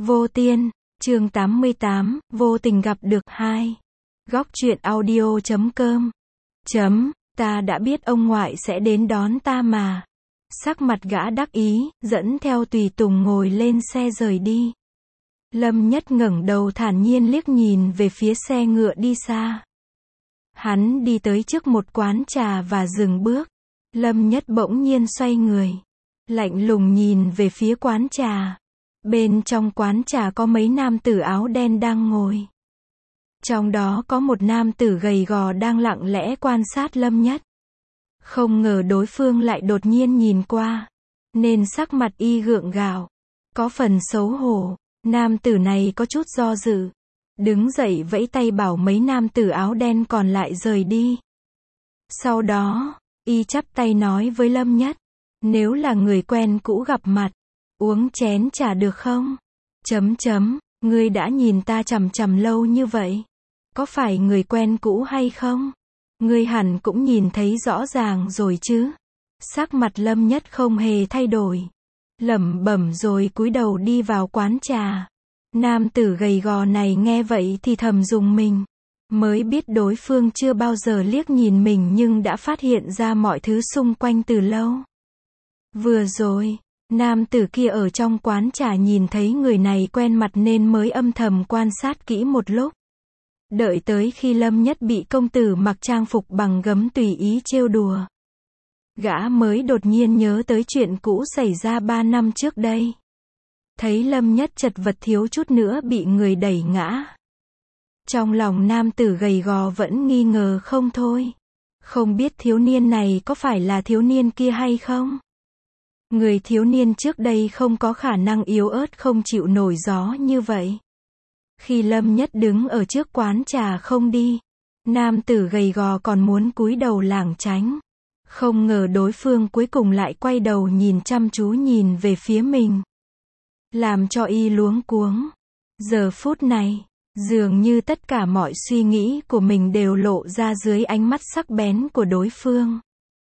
Vô Tiên, chương 88, vô tình gặp được 2. Góc truyện audio.com. Ta đã biết ông ngoại sẽ đến đón ta mà. Sắc mặt gã đắc ý, dẫn theo tùy tùng ngồi lên xe rời đi. Lâm Nhất ngẩng đầu thản nhiên liếc nhìn về phía xe ngựa đi xa. Hắn đi tới trước một quán trà và dừng bước. Lâm Nhất bỗng nhiên xoay người, lạnh lùng nhìn về phía quán trà. Bên trong quán trà có mấy nam tử áo đen đang ngồi. Trong đó có một nam tử gầy gò đang lặng lẽ quan sát Lâm Nhất. Không ngờ đối phương lại đột nhiên nhìn qua, nên sắc mặt y gượng gạo, có phần xấu hổ. Nam tử này có chút do dự, đứng dậy vẫy tay bảo mấy nam tử áo đen còn lại rời đi. Sau đó, y chắp tay nói với Lâm Nhất, nếu là người quen cũ gặp mặt, uống chén trà được không? Ngươi đã nhìn ta chằm chằm lâu như vậy, có phải người quen cũ hay không? Ngươi hẳn cũng nhìn thấy rõ ràng rồi chứ? Sắc mặt Lâm Nhất không hề thay đổi, lẩm bẩm rồi cúi đầu đi vào quán trà. Nam tử gầy gò này nghe vậy thì thầm rùng mình, mới biết đối phương chưa bao giờ liếc nhìn mình nhưng đã phát hiện ra mọi thứ xung quanh từ lâu. Vừa rồi, nam tử kia ở trong quán trà nhìn thấy người này quen mặt nên mới âm thầm quan sát kỹ một lúc. Đợi tới khi Lâm Nhất bị công tử mặc trang phục bằng gấm tùy ý trêu đùa, gã mới đột nhiên nhớ tới chuyện cũ xảy ra 3 năm trước đây. Thấy Lâm Nhất chật vật thiếu chút nữa bị người đẩy ngã. Trong lòng nam tử gầy gò vẫn nghi ngờ không thôi. Không biết thiếu niên này có phải là thiếu niên kia hay không? Người thiếu niên trước đây không có khả năng yếu ớt không chịu nổi gió như vậy. Khi Lâm Nhất đứng ở trước quán trà không đi, nam tử gầy gò còn muốn cúi đầu lảng tránh. Không ngờ đối phương cuối cùng lại quay đầu nhìn chăm chú nhìn về phía mình, làm cho y luống cuống. Giờ phút này, dường như tất cả mọi suy nghĩ của mình đều lộ ra dưới ánh mắt sắc bén của đối phương.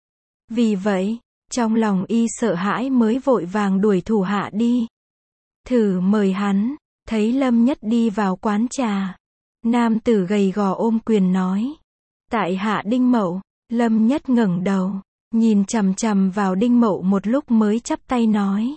Vì vậy, trong lòng y sợ hãi mới vội vàng đuổi thủ hạ đi. Thử mời hắn. Thấy Lâm Nhất đi vào quán trà, nam tử gầy gò ôm quyền nói, tại hạ Đinh Mậu. Lâm Nhất ngẩng đầu, nhìn chằm chằm vào Đinh Mậu một lúc mới chắp tay nói,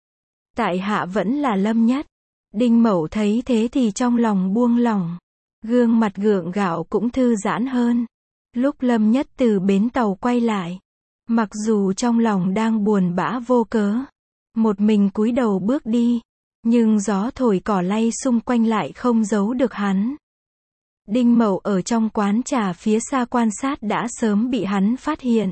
tại hạ vẫn là Lâm Nhất. Đinh Mậu thấy thế thì trong lòng buông lỏng, gương mặt gượng gạo cũng thư giãn hơn. Lúc Lâm Nhất từ bến tàu quay lại, mặc dù trong lòng đang buồn bã vô cớ, một mình cúi đầu bước đi, nhưng gió thổi cỏ lay xung quanh lại không giấu được hắn. Đinh Mậu ở trong quán trà phía xa quan sát đã sớm bị hắn phát hiện.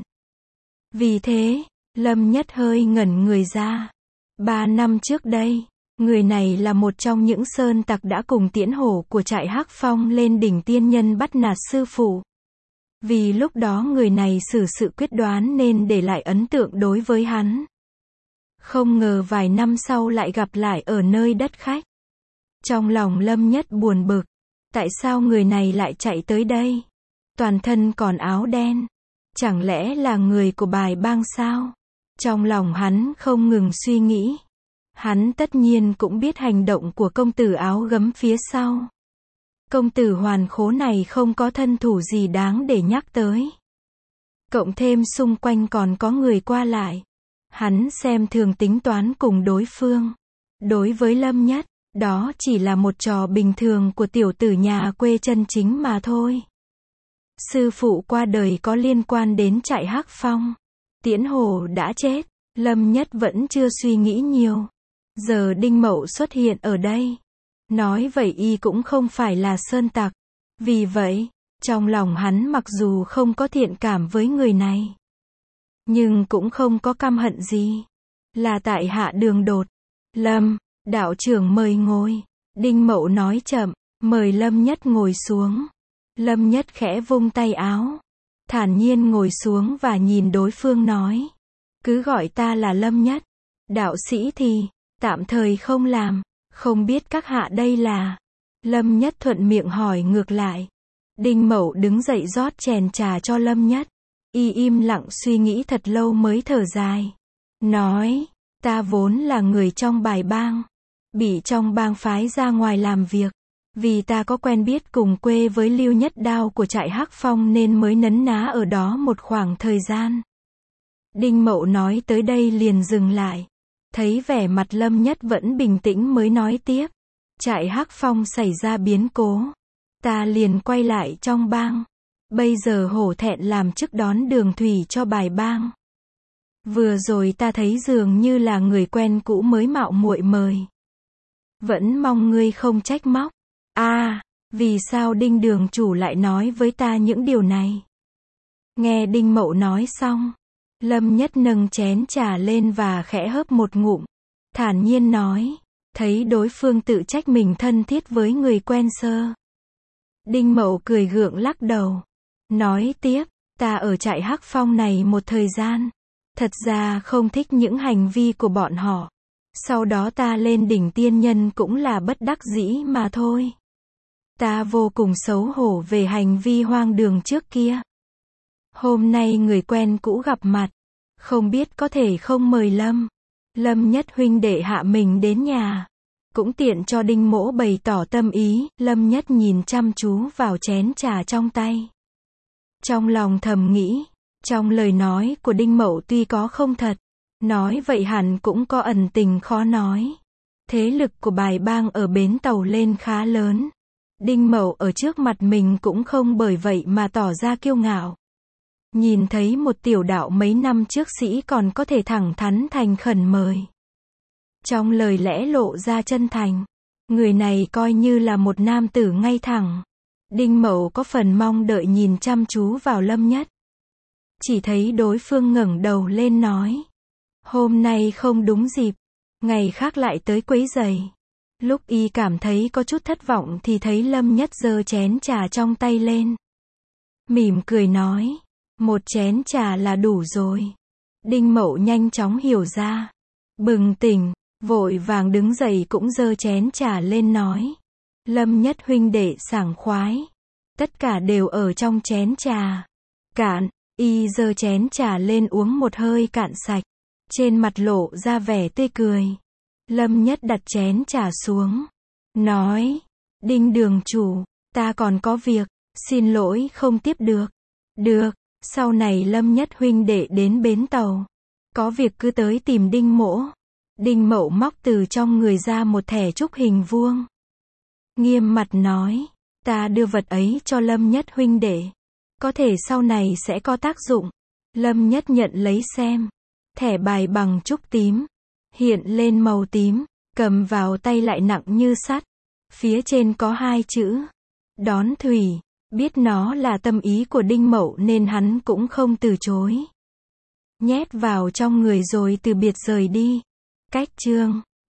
Vì thế, Lâm Nhất hơi ngẩn người ra. 3 năm trước đây, người này là một trong những sơn tặc đã cùng Tiễn Hổ của trại Hắc Phong lên đỉnh tiên nhân bắt nạt sư phụ. Vì lúc đó người này xử sự quyết đoán nên để lại ấn tượng đối với hắn. Không ngờ vài năm sau lại gặp lại ở nơi đất khách. Trong lòng Lâm Nhất buồn bực. Tại sao người này lại chạy tới đây? Toàn thân còn áo đen. Chẳng lẽ là người của Bài Bang sao? Trong lòng hắn không ngừng suy nghĩ. Hắn tất nhiên cũng biết hành động của công tử áo gấm phía sau. Công tử hoàn khố này không có thân thủ gì đáng để nhắc tới. Cộng thêm xung quanh còn có người qua lại. Hắn xem thường tính toán cùng đối phương. Đối với Lâm Nhất, đó chỉ là một trò bình thường của tiểu tử nhà quê chân chính mà thôi. Sư phụ qua đời có liên quan đến trại Hắc Phong. Tiễn Hổ đã chết, Lâm Nhất vẫn chưa suy nghĩ nhiều. Giờ Đinh Mậu xuất hiện ở đây. Nói vậy y cũng không phải là sơn tặc. Vì vậy, trong lòng hắn mặc dù không có thiện cảm với người này, nhưng cũng không có căm hận gì. Là tại hạ Đường Đột. Lâm, đạo trưởng mời ngồi. Đinh Mậu nói chậm, mời Lâm Nhất ngồi xuống. Lâm Nhất khẽ vung tay áo, thản nhiên ngồi xuống và nhìn đối phương nói, cứ gọi ta là Lâm Nhất. Đạo sĩ thì, tạm thời không làm. Không biết các hạ đây là? Lâm Nhất thuận miệng hỏi ngược lại. Đinh Mậu đứng dậy rót chén trà cho Lâm Nhất. Y im lặng suy nghĩ thật lâu mới thở dài. Nói, ta vốn là người trong Bài Bang. bị trong bang phái ra ngoài làm việc. Vì ta có quen biết cùng quê với Lưu Nhất Đao của trại Hắc Phong nên mới nấn ná ở đó một khoảng thời gian. Đinh Mậu nói tới đây liền dừng lại. Thấy vẻ mặt Lâm Nhất vẫn bình tĩnh mới nói tiếp. Trại Hắc Phong xảy ra biến cố. Ta liền quay lại trong bang. Bây giờ hổ thẹn làm chức đón đường thủy cho bài bang. Vừa rồi ta thấy dường như là người quen cũ mới mạo muội mời. Vẫn mong ngươi không trách móc. Vì sao Đinh đường chủ lại nói với ta những điều này? Nghe Đinh Mậu nói xong, Lâm Nhất nâng chén trà lên và khẽ hớp một ngụm. Thản nhiên nói, thấy đối phương tự trách mình thân thiết với người quen sơ. Đinh Mậu cười gượng lắc đầu. Nói tiếp, ta ở trại Hắc Phong này một thời gian. Thật ra không thích những hành vi của bọn họ. Sau đó ta lên đỉnh tiên nhân cũng là bất đắc dĩ mà thôi. Ta vô cùng xấu hổ về hành vi hoang đường trước kia. Hôm nay người quen cũ gặp mặt. Không biết có thể không mời Lâm Nhất huynh đệ hạ mình đến nhà. Cũng tiện cho Đinh Mỗ bày tỏ tâm ý. Lâm Nhất nhìn chăm chú vào chén trà trong tay. Trong lòng thầm nghĩ. Trong lời nói của Đinh Mậu tuy có không thật. Nói vậy hẳn cũng có ẩn tình khó nói. Thế lực của bài bang ở bến tàu lên khá lớn. Đinh Mậu ở trước mặt mình cũng không bởi vậy mà tỏ ra kiêu ngạo. Nhìn thấy một tiểu đạo mấy năm trước sĩ còn có thể thẳng thắn thành khẩn mời. Trong lời lẽ lộ ra chân thành. Người này coi như là một nam tử ngay thẳng. Đinh Mậu có phần mong đợi nhìn chăm chú vào Lâm Nhất. Chỉ thấy đối phương ngẩng đầu lên nói. Hôm nay không đúng dịp. Ngày khác lại tới quấy rầy. Lúc y cảm thấy có chút thất vọng thì thấy Lâm Nhất giơ chén trà trong tay lên. Mỉm cười nói. Một chén trà là đủ rồi. Đinh Mậu nhanh chóng hiểu ra. Bừng tỉnh, vội vàng đứng dậy cũng giơ chén trà lên nói. Lâm Nhất huynh đệ sảng khoái. Tất cả đều ở trong chén trà. Cạn, y giơ chén trà lên uống một hơi cạn sạch. Trên mặt lộ ra vẻ tươi cười. Lâm Nhất đặt chén trà xuống. Nói. Đinh đường chủ, ta còn có việc. Xin lỗi không tiếp được. Được, sau này Lâm Nhất huynh đệ đến bến tàu. Có việc cứ tới tìm Đinh Mỗ. Đinh Mậu móc từ trong người ra một thẻ trúc hình vuông. Nghiêm mặt nói. Ta đưa vật ấy cho Lâm Nhất huynh đệ. Có thể sau này sẽ có tác dụng. Lâm Nhất nhận lấy xem. Thẻ bài bằng trúc tím. Hiện lên màu tím. Cầm vào tay lại nặng như sắt. Phía trên có hai chữ. Đón thủy. Biết nó là tâm ý của Đinh Mậu nên hắn cũng không từ chối. Nhét vào trong người rồi từ biệt rời đi. Cách chương